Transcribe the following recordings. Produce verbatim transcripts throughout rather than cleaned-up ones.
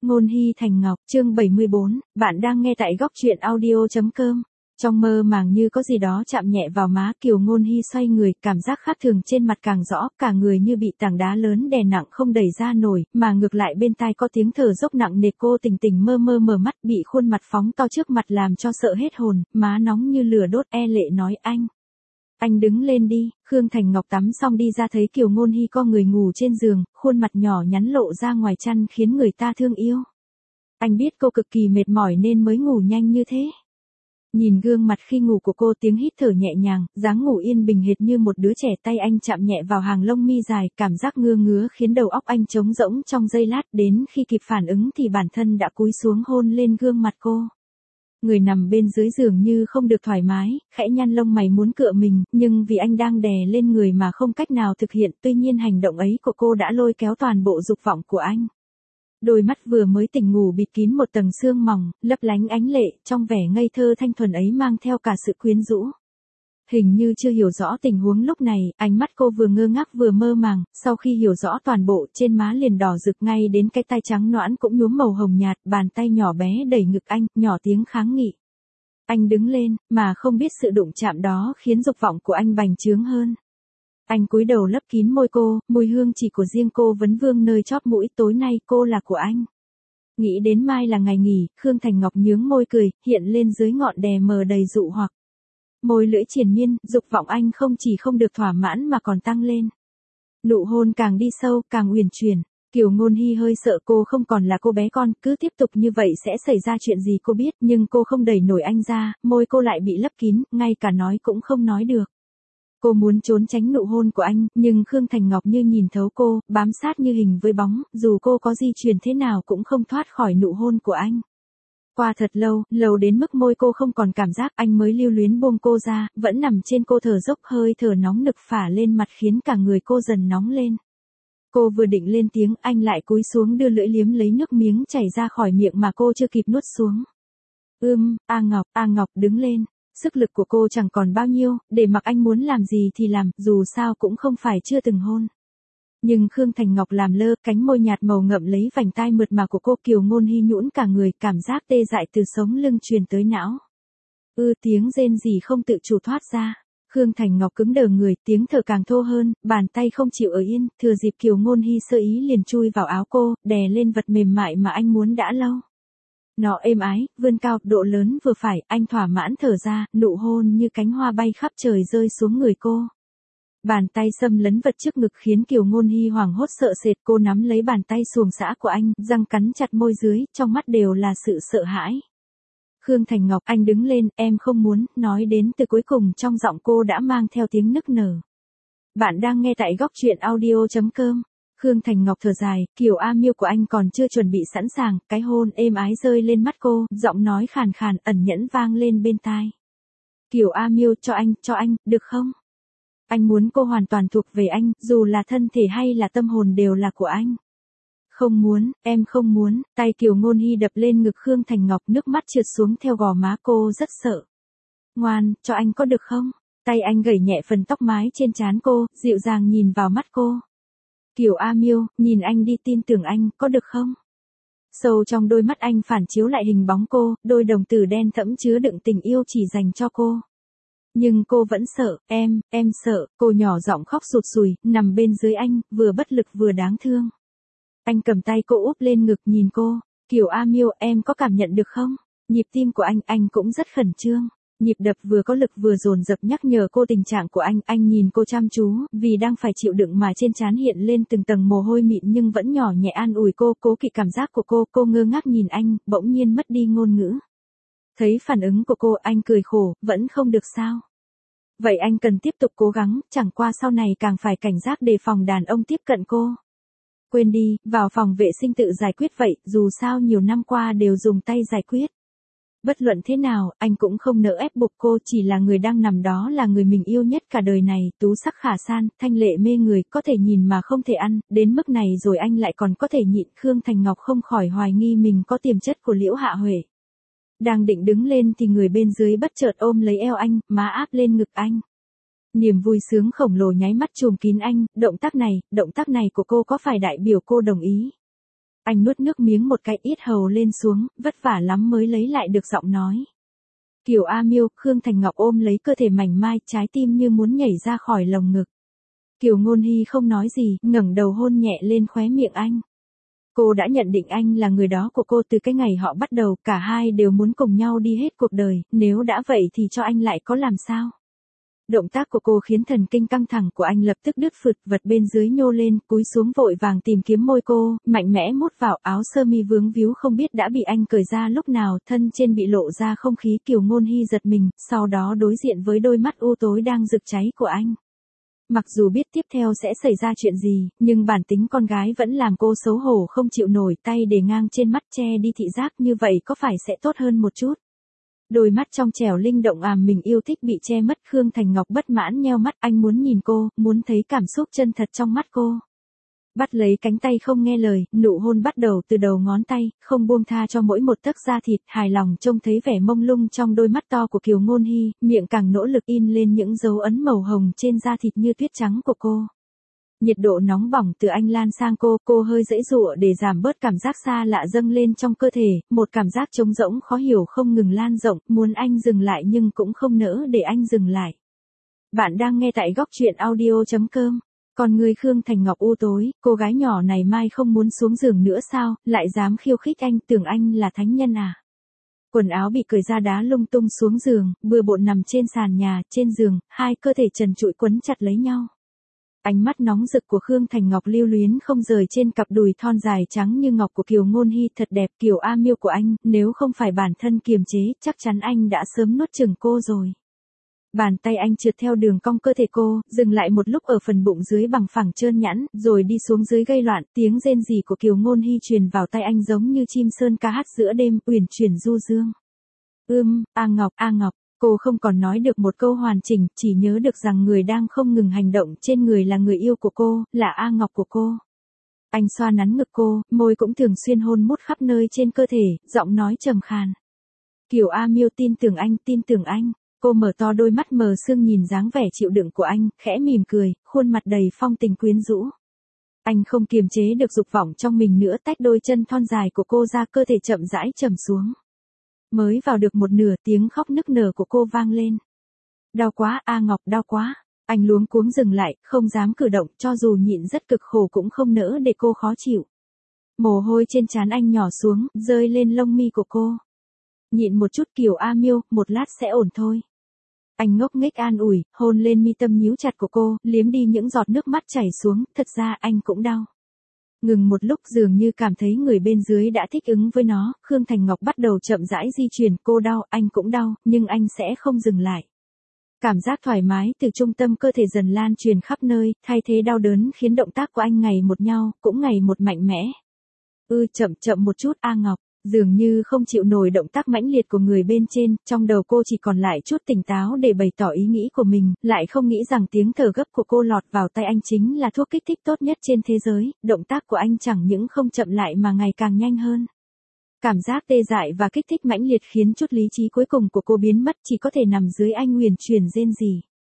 Ngôn Hy Thành Ngọc, chương bảy mươi bốn, bạn đang nghe tại góc truyện audio chấm com. Trong mơ màng như có gì đó chạm nhẹ vào má, Kiều Ngôn Hy xoay người, cảm giác khác thường trên mặt càng rõ, cả người như bị tảng đá lớn đè nặng không đẩy ra nổi, mà ngược lại bên tai có tiếng thở dốc nặng nề. Cô tỉnh tỉnh mơ mơ mở mắt, bị khuôn mặt phóng to trước mặt làm cho sợ hết hồn, má nóng như lửa đốt, e lệ nói anh. Anh đứng lên đi. Khương Thành Ngọc tắm xong đi ra thấy Kiều Ngôn Hy co người ngủ trên giường, khuôn mặt nhỏ nhắn lộ ra ngoài chăn khiến người ta thương yêu. Anh biết cô cực kỳ mệt mỏi nên mới ngủ nhanh như thế. Nhìn gương mặt khi ngủ của cô, tiếng hít thở nhẹ nhàng, dáng ngủ yên bình hệt như một đứa trẻ, tay anh chạm nhẹ vào hàng lông mi dài, cảm giác ngứa ngứa khiến đầu óc anh trống rỗng trong giây lát, đến khi kịp phản ứng thì bản thân đã cúi xuống hôn lên gương mặt cô. Người nằm bên dưới giường như không được thoải mái, khẽ nhăn lông mày muốn cựa mình, nhưng vì anh đang đè lên người mà không cách nào thực hiện, tuy nhiên hành động ấy của cô đã lôi kéo toàn bộ dục vọng của anh. Đôi mắt vừa mới tỉnh ngủ bịt kín một tầng sương mỏng, lấp lánh ánh lệ, trong vẻ ngây thơ thanh thuần ấy mang theo cả sự quyến rũ. Hình như chưa hiểu rõ tình huống lúc này, ánh mắt cô vừa ngơ ngác vừa mơ màng, sau khi hiểu rõ toàn bộ, trên má liền đỏ rực, ngay đến cái tay trắng nõn cũng nhuốm màu hồng nhạt, bàn tay nhỏ bé đẩy ngực anh, nhỏ tiếng kháng nghị. Anh đứng lên, mà không biết sự đụng chạm đó khiến dục vọng của anh bành trướng hơn. Anh cúi đầu lấp kín môi cô, mùi hương chỉ của riêng cô vấn vương nơi chóp mũi, tối nay cô là của anh. Nghĩ đến mai là ngày nghỉ, Khương Thành Ngọc nhướng môi cười, hiện lên dưới ngọn đè mờ đầy dụ hoặc. Môi lưỡi triền miên, dục vọng anh không chỉ không được thỏa mãn mà còn tăng lên. Nụ hôn càng đi sâu, càng uyển chuyển. Kiều Ngôn Hy hơi sợ cô không còn là cô bé con, cứ tiếp tục như vậy sẽ xảy ra chuyện gì cô biết, nhưng cô không đẩy nổi anh ra, môi cô lại bị lấp kín, ngay cả nói cũng không nói được. Cô muốn trốn tránh nụ hôn của anh, nhưng Khương Thành Ngọc như nhìn thấu cô, bám sát như hình với bóng, dù cô có di chuyển thế nào cũng không thoát khỏi nụ hôn của anh. Qua thật lâu, lâu đến mức môi cô không còn cảm giác, anh mới lưu luyến buông cô ra, vẫn nằm trên cô thở dốc, hơi thở nóng nực phả lên mặt khiến cả người cô dần nóng lên. Cô vừa định lên tiếng, anh lại cúi xuống đưa lưỡi liếm lấy nước miếng chảy ra khỏi miệng mà cô chưa kịp nuốt xuống. Ưm, A Ngọc, A Ngọc đứng lên. Sức lực của cô chẳng còn bao nhiêu, để mặc anh muốn làm gì thì làm, dù sao cũng không phải chưa từng hôn. Nhưng Khương Thành Ngọc làm lơ, cánh môi nhạt màu ngậm lấy vành tai mượt mà của cô. Kiều Ngôn Hy nhũn cả người, cảm giác tê dại từ sống lưng truyền tới não. Ư tiếng rên rỉ không tự chủ thoát ra. Khương Thành Ngọc cứng đờ người, tiếng thở càng thô hơn, bàn tay không chịu ở yên, thừa dịp Kiều Ngôn Hy sơ ý liền chui vào áo cô, đè lên vật mềm mại mà anh muốn đã lâu. Nó êm ái, vươn cao, độ lớn vừa phải, anh thỏa mãn thở ra, nụ hôn như cánh hoa bay khắp trời rơi xuống người cô. Bàn tay xâm lấn vật trước ngực khiến Kiều Ngôn Hy hoảng hốt sợ sệt, cô nắm lấy bàn tay xuồng xã của anh, răng cắn chặt môi dưới, trong mắt đều là sự sợ hãi. Khương Thành Ngọc, anh đứng lên, em không muốn, nói đến từ cuối cùng trong giọng cô đã mang theo tiếng nức nở. Bạn đang nghe tại góc truyện audio chấm com. Khương Thành Ngọc thở dài, Kiều A Miêu của anh còn chưa chuẩn bị sẵn sàng, cái hôn êm ái rơi lên mắt cô, giọng nói khàn khàn ẩn nhẫn vang lên bên tai. Kiều A Miêu, cho anh, cho anh, được không? Anh muốn cô hoàn toàn thuộc về anh, dù là thân thể hay là tâm hồn đều là của anh. Không muốn, em không muốn, tay Kiều Ngôn Hy đập lên ngực Khương Thành Ngọc, nước mắt trượt xuống theo gò má cô rất sợ. Ngoan, cho anh có được không? Tay anh gẩy nhẹ phần tóc mái trên trán cô, dịu dàng nhìn vào mắt cô. Kiều A Miêu, nhìn anh đi, tin tưởng anh, có được không? Sâu trong đôi mắt anh phản chiếu lại hình bóng cô, đôi đồng tử đen thẫm chứa đựng tình yêu chỉ dành cho cô. Nhưng cô vẫn sợ, em, em sợ, cô nhỏ giọng khóc sụt sùi, nằm bên dưới anh, vừa bất lực vừa đáng thương. Anh cầm tay cô úp lên ngực nhìn cô, Kiều A Miêu, em có cảm nhận được không? Nhịp tim của anh, anh cũng rất khẩn trương. Nhịp đập vừa có lực vừa dồn dập nhắc nhở cô tình trạng của anh, anh nhìn cô chăm chú, vì đang phải chịu đựng mà trên trán hiện lên từng tầng mồ hôi mịn nhưng vẫn nhỏ nhẹ an ủi cô, cố kỵ cảm giác của cô, cô ngơ ngác nhìn anh, bỗng nhiên mất đi ngôn ngữ. Thấy phản ứng của cô, anh cười khổ, vẫn không được sao? Vậy anh cần tiếp tục cố gắng, chẳng qua sau này càng phải cảnh giác đề phòng đàn ông tiếp cận cô. Quên đi, vào phòng vệ sinh tự giải quyết vậy, dù sao nhiều năm qua đều dùng tay giải quyết. Bất luận thế nào, anh cũng không nỡ ép buộc cô, chỉ là người đang nằm đó là người mình yêu nhất cả đời này, tú sắc khả san, thanh lệ mê người, có thể nhìn mà không thể ăn, đến mức này rồi anh lại còn có thể nhịn. Khương Thành Ngọc không khỏi hoài nghi mình có tiềm chất của Liễu Hạ Huệ. Đang định đứng lên thì người bên dưới bất chợt ôm lấy eo anh, má áp lên ngực anh. Niềm vui sướng khổng lồ nháy mắt trùm kín anh, động tác này, động tác này của cô có phải đại biểu cô đồng ý? Anh nuốt nước miếng một cái, yết hầu lên xuống, vất vả lắm mới lấy lại được giọng nói. Kiều A Miêu, Khương Thành Ngọc ôm lấy cơ thể mảnh mai, trái tim như muốn nhảy ra khỏi lồng ngực. Kiều Ngôn Hy không nói gì, ngẩng đầu hôn nhẹ lên khóe miệng anh. Cô đã nhận định anh là người đó của cô từ cái ngày họ bắt đầu, cả hai đều muốn cùng nhau đi hết cuộc đời, nếu đã vậy thì cho anh lại có làm sao? Động tác của cô khiến thần kinh căng thẳng của anh lập tức đứt phượt, vật bên dưới nhô lên, cúi xuống vội vàng tìm kiếm môi cô, mạnh mẽ mút vào áo sơ mi vướng víu không biết đã bị anh cởi ra lúc nào, thân trên bị lộ ra không khí. Kiều Ngôn Hy giật mình, sau đó đối diện với đôi mắt u tối đang rực cháy của anh. Mặc dù biết tiếp theo sẽ xảy ra chuyện gì, nhưng bản tính con gái vẫn làm cô xấu hổ không chịu nổi, tay để ngang trên mắt che đi thị giác, như vậy có phải sẽ tốt hơn một chút. Đôi mắt trong trẻo linh động àm mình yêu thích bị che mất. Khương Thành Ngọc bất mãn nheo mắt, anh muốn nhìn cô, muốn thấy cảm xúc chân thật trong mắt cô. Bắt lấy cánh tay không nghe lời, nụ hôn bắt đầu từ đầu ngón tay, không buông tha cho mỗi một tấc da thịt, hài lòng trông thấy vẻ mông lung trong đôi mắt to của Kiều Ngôn Hy, miệng càng nỗ lực in lên những dấu ấn màu hồng trên da thịt như tuyết trắng của cô. Nhiệt độ nóng bỏng từ anh lan sang cô, cô hơi giãy giụa để giảm bớt cảm giác xa lạ dâng lên trong cơ thể, một cảm giác trống rỗng khó hiểu không ngừng lan rộng, muốn anh dừng lại nhưng cũng không nỡ để anh dừng lại. Bạn đang nghe tại góc truyện audio chấm com. Còn người Khương Thành Ngọc u tối, cô gái nhỏ này mai không muốn xuống giường nữa sao, lại dám khiêu khích anh, tưởng anh là thánh nhân à. Quần áo bị cởi ra đá lung tung xuống giường, bừa bộn nằm trên sàn nhà, trên giường, hai cơ thể trần trụi quấn chặt lấy nhau. Ánh mắt nóng rực của Khương Thành Ngọc lưu luyến không rời trên cặp đùi thon dài trắng như ngọc của Kiều Ngôn Hy, thật đẹp. Kiều A Miêu của anh, nếu không phải bản thân kiềm chế, chắc chắn anh đã sớm nuốt chửng cô rồi. Bàn tay anh trượt theo đường cong cơ thể cô, dừng lại một lúc ở phần bụng dưới bằng phẳng trơn nhẵn, rồi đi xuống dưới gây loạn. Tiếng rên rỉ của Kiều Ngôn Hy truyền vào tai anh giống như chim sơn ca hát giữa đêm, uyển chuyển du dương. Ưm, A Ngọc, A Ngọc. Cô không còn nói được một câu hoàn chỉnh, chỉ nhớ được rằng người đang không ngừng hành động trên người là người yêu của cô, là A Ngọc của cô. Anh xoa nắn ngực cô, môi cũng thường xuyên hôn mút khắp nơi trên cơ thể, giọng nói trầm khàn. Kiều A Miêu, tin tưởng anh, tin tưởng anh. Cô mở to đôi mắt mờ sương nhìn dáng vẻ chịu đựng của anh, khẽ mỉm cười, khuôn mặt đầy phong tình quyến rũ. Anh không kiềm chế được dục vọng trong mình nữa, tách đôi chân thon dài của cô ra, cơ thể chậm rãi trầm xuống. Mới vào được một nửa, tiếng khóc nức nở của cô vang lên. Đau quá, A Ngọc, đau quá. Anh luống cuống dừng lại, không dám cử động, cho dù nhịn rất cực khổ cũng không nỡ để cô khó chịu. Mồ hôi trên trán anh nhỏ xuống, rơi lên lông mi của cô. Nhịn một chút Kiều A Miêu, một lát sẽ ổn thôi. Anh ngốc nghếch an ủi, hôn lên mi tâm nhíu chặt của cô, liếm đi những giọt nước mắt chảy xuống, thật ra anh cũng đau. Ngừng một lúc, dường như cảm thấy người bên dưới đã thích ứng với nó, Khương Thành Ngọc bắt đầu chậm rãi di chuyển, cô đau, anh cũng đau, nhưng anh sẽ không dừng lại. Cảm giác thoải mái từ trung tâm cơ thể dần lan truyền khắp nơi, thay thế đau đớn khiến động tác của anh ngày một nhau, cũng ngày một mạnh mẽ. Ư chậm chậm một chút A Ngọc. Dường như không chịu nổi động tác mãnh liệt của người bên trên, trong đầu cô chỉ còn lại chút tỉnh táo để bày tỏ ý nghĩ của mình, lại không nghĩ rằng tiếng thở gấp của cô lọt vào tay anh chính là thuốc kích thích tốt nhất trên thế giới, động tác của anh chẳng những không chậm lại mà ngày càng nhanh hơn. Cảm giác tê dại và kích thích mãnh liệt khiến chút lý trí cuối cùng của cô biến mất, chỉ có thể nằm dưới anh uyển chuyển rên rỉ.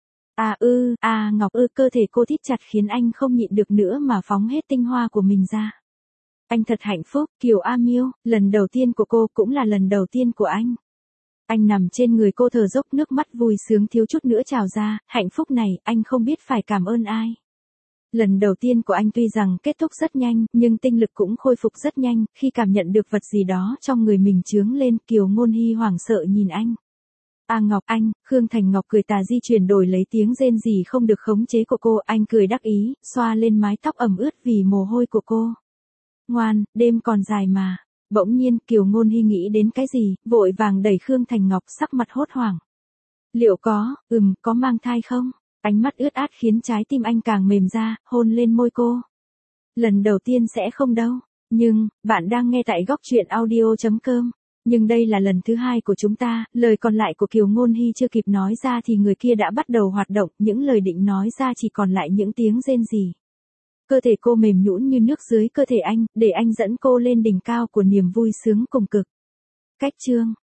À ư, à Ngọc ư, cơ thể cô thít chặt khiến anh không nhịn được nữa mà phóng hết tinh hoa của mình ra. Anh thật hạnh phúc, Kiều A Miêu, lần đầu tiên của cô cũng là lần đầu tiên của anh. Anh nằm trên người cô thở dốc, nước mắt vui sướng thiếu chút nữa trào ra, hạnh phúc này, anh không biết phải cảm ơn ai. Lần đầu tiên của anh tuy rằng kết thúc rất nhanh, nhưng tinh lực cũng khôi phục rất nhanh, khi cảm nhận được vật gì đó trong người mình chướng lên, Kiều Ngôn Hy hoảng sợ nhìn anh. A Ngọc, anh, Khương Thành Ngọc cười tà di chuyển đổi lấy tiếng rên rỉ không được khống chế của cô, anh cười đắc ý, xoa lên mái tóc ẩm ướt vì mồ hôi của cô. Ngoan, đêm còn dài mà. Bỗng nhiên, Kiều Ngôn Hy nghĩ đến cái gì, vội vàng đẩy Khương Thành Ngọc, sắc mặt hốt hoảng. Liệu có, ừm, có mang thai không? Ánh mắt ướt át khiến trái tim anh càng mềm ra, hôn lên môi cô. Lần đầu tiên sẽ không đâu, nhưng, bạn đang nghe tại góc truyện audio chấm com. Nhưng đây là lần thứ hai của chúng ta, lời còn lại của Kiều Ngôn Hy chưa kịp nói ra thì người kia đã bắt đầu hoạt động, những lời định nói ra chỉ còn lại những tiếng rên rỉ. Cơ thể cô mềm nhũn như nước dưới cơ thể anh, để anh dẫn cô lên đỉnh cao của niềm vui sướng cùng cực. Cách chương